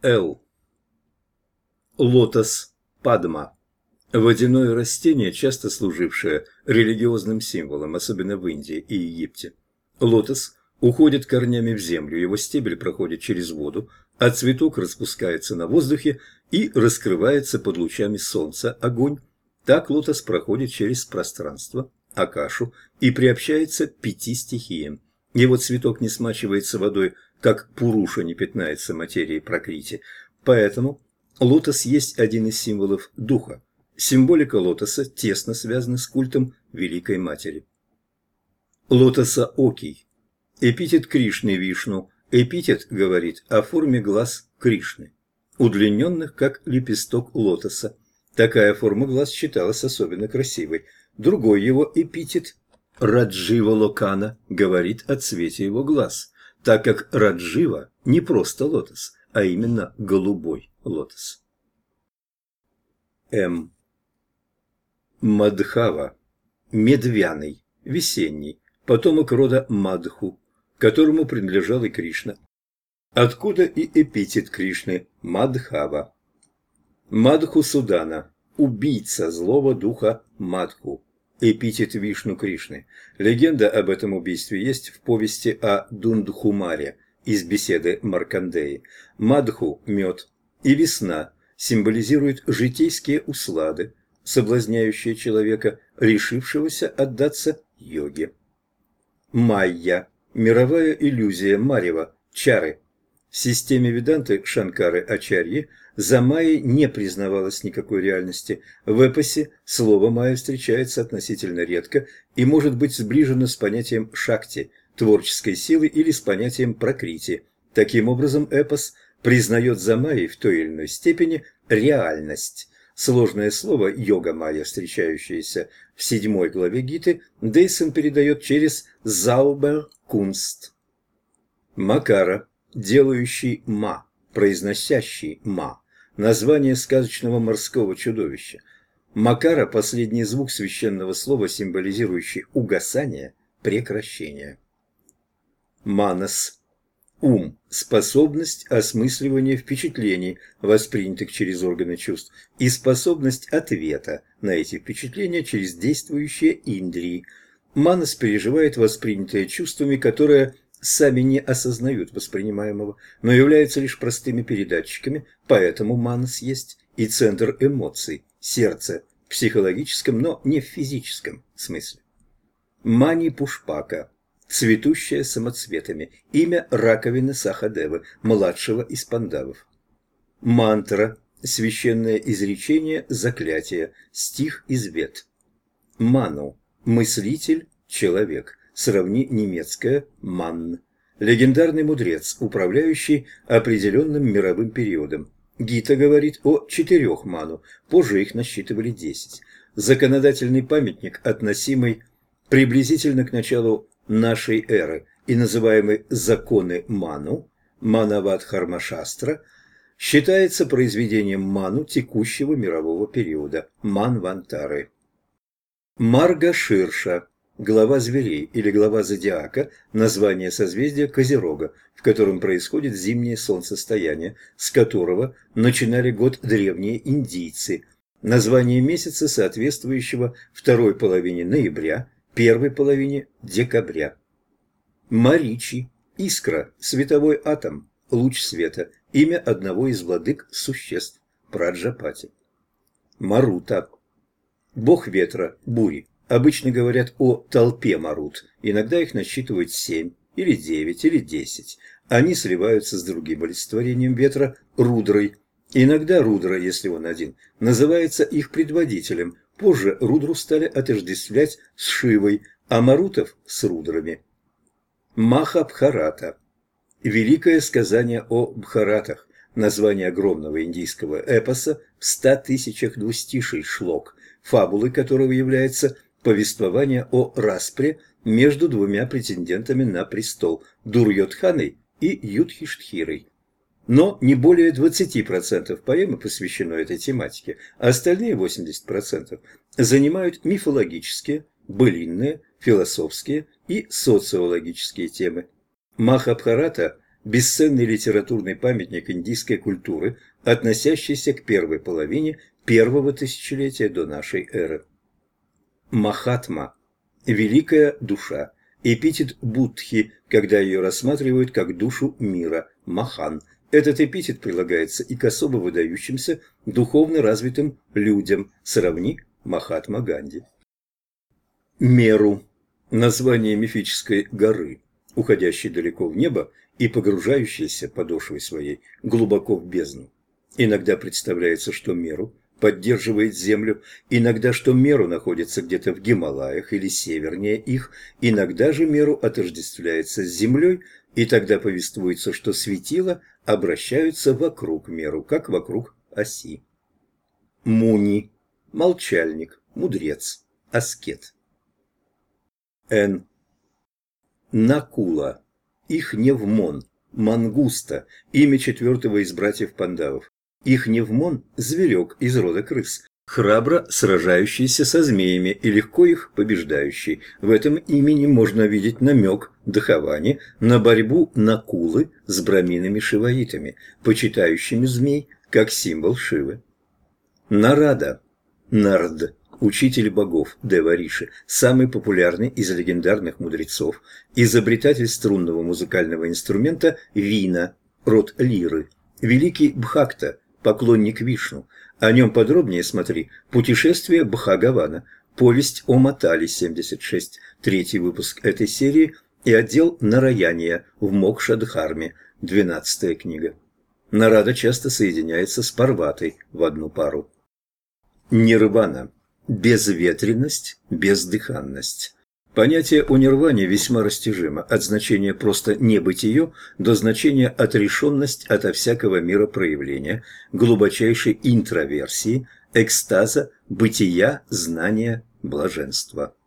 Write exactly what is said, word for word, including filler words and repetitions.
Л. Лотос Падма. Водяное растение, часто служившее религиозным символом, особенно в Индии и Египте. Лотос уходит корнями в землю, его стебель проходит через воду, а цветок распускается на воздухе и раскрывается под лучами солнца, огонь. Так лотос проходит через пространство, акашу, и приобщается к пяти стихиям. Его цветок не смачивается водой, как пуруша не пятнается материей пракрити, поэтому лотос есть один из символов духа. Символика лотоса тесно связана с культом Великой Матери. Лотосоокий. Эпитет Кришны Вишну. Эпитет говорит о форме глаз Кришны, удлиненных, как лепесток лотоса. Такая форма глаз считалась особенно красивой. Другой его эпитет Раджива Локана говорит о цвете его глаз, так как Раджива не просто лотос, а именно голубой лотос. М. Мадхава. Медвяный, весенний, потомок рода Мадху, которому принадлежал и Кришна. Откуда и эпитет Кришны Мадхава. Мадху Судана. Убийца злого духа Мадху. Эпитет Вишну Кришны. Легенда об этом убийстве есть в повести о Дундхумаре из беседы Маркандеи. Мадху – мед, и весна символизирует житейские услады, соблазняющие человека, решившегося отдаться йоге. Майя – мировая иллюзия марева, чары. В системе Веданты Шанкары Ачарьи за майей не признавалось никакой реальности. В эпосе слово майя встречается относительно редко и может быть сближено с понятием шакти, творческой силы, или с понятием пракрити. Таким образом, эпос признает за майей в той или иной степени реальность. Сложное слово «йога-майя», встречающееся в седьмой главе Гиты, Дейсон передает через «заубер-кунст». Макара, делающий ма, произносящий ма, название сказочного морского чудовища. Макара – последний звук священного слова, символизирующий угасание, прекращение. Манас. Ум – способность осмысливания впечатлений, воспринятых через органы чувств, и способность ответа на эти впечатления через действующие индрии. Манас переживает воспринятое чувствами, которые сами не осознают воспринимаемого, но являются лишь простыми передатчиками, поэтому манас есть и центр эмоций, сердце, в психологическом, но не в физическом смысле. Мани Пушпака. Цветущая самоцветами. Имя раковины Сахадевы, младшего из пандавов. Мантра. Священное изречение, заклятие. Стих из Вед. Ману. Мыслитель, человек. Сравни немецкое «манн». Легендарный мудрец, управляющий определенным мировым периодом. Гита говорит о четырех ману, позже их насчитывали десять. Законодательный памятник, относимый приблизительно к началу нашей эры и называемый «законы Ману», Манавадхармашастра, считается произведением Ману текущего мирового периода, Манвантары. Марга-Ширша, глава зверей или глава зодиака, название созвездия Козерога, в котором происходит зимнее солнцестояние, с которого начинали год древние индийцы, название месяца, соответствующего второй половине ноября, первой половине декабря. Маричи, искра, световой атом, луч света, имя одного из владык существ, Праджапати. Марута, бог ветра, бури. Обычно говорят о толпе марут, иногда их насчитывают семь, или девять, или десять. Они сливаются с другим олицетворением ветра, Рудрой. Иногда Рудра, если он один, называется их предводителем. Позже Рудру стали отождествлять с Шивой, а марутов – с Рудрами. Махабхарата. Великое сказание о Бхаратах, название огромного индийского эпоса в ста тысячах двустиший шлок, фабулой которого является повествование о распре между двумя претендентами на престол – Дурьодханой и Юдхиштхирой. Но не более двадцати процентов поэмы посвящено этой тематике, а остальные восемьдесят процентов занимают мифологические, былинные, философские и социологические темы. Махабхарата бесценный литературный памятник индийской культуры, относящийся к первой половине первого тысячелетия до нашей эры. Махатма – великая душа, эпитет Буддхи, когда ее рассматривают как душу мира, Махан. Этот эпитет прилагается и к особо выдающимся духовно развитым людям, сравни Махатма Ганди. Меру – название мифической горы, уходящей далеко в небо и погружающейся подошвой своей глубоко в бездну. Иногда представляется, что Меру поддерживает землю, иногда, что Меру находится где-то в Гималаях или севернее их, иногда же Меру отождествляется с землей, и тогда повествуется, что светила обращаются вокруг Меру, как вокруг оси. Муни – молчальник, мудрец, аскет. Н. Накула, Ихневмон, мангуста, имя четвертого из братьев Пандавов. Ихневмон – зверек из рода крыс, храбро сражающийся со змеями и легко их побеждающий. В этом имени можно видеть намек Дхавани на борьбу Накулы с браминами-шиваитами, почитающими змей как символ Шивы. Нарада, Нард, учитель богов, Девариши, самый популярный из легендарных мудрецов, изобретатель струнного музыкального инструмента вина, род лиры, великий Бхакта, поклонник Вишну. О нем подробнее смотри «Путешествие Бхагавана», повесть о Матали, семьдесят шесть, третий выпуск этой серии, и отдел Нараяния в Мокша-Дхарме, двенадцатая книга. Нарада часто соединяется с Парватой в одну пару. Нирвана – безветренность, бездыханность. Понятие о нирване весьма растяжимо, от значения просто небытие до значения отрешенность ото всякого мира проявления, глубочайшей интроверсии, экстаза, бытия, знания, блаженства.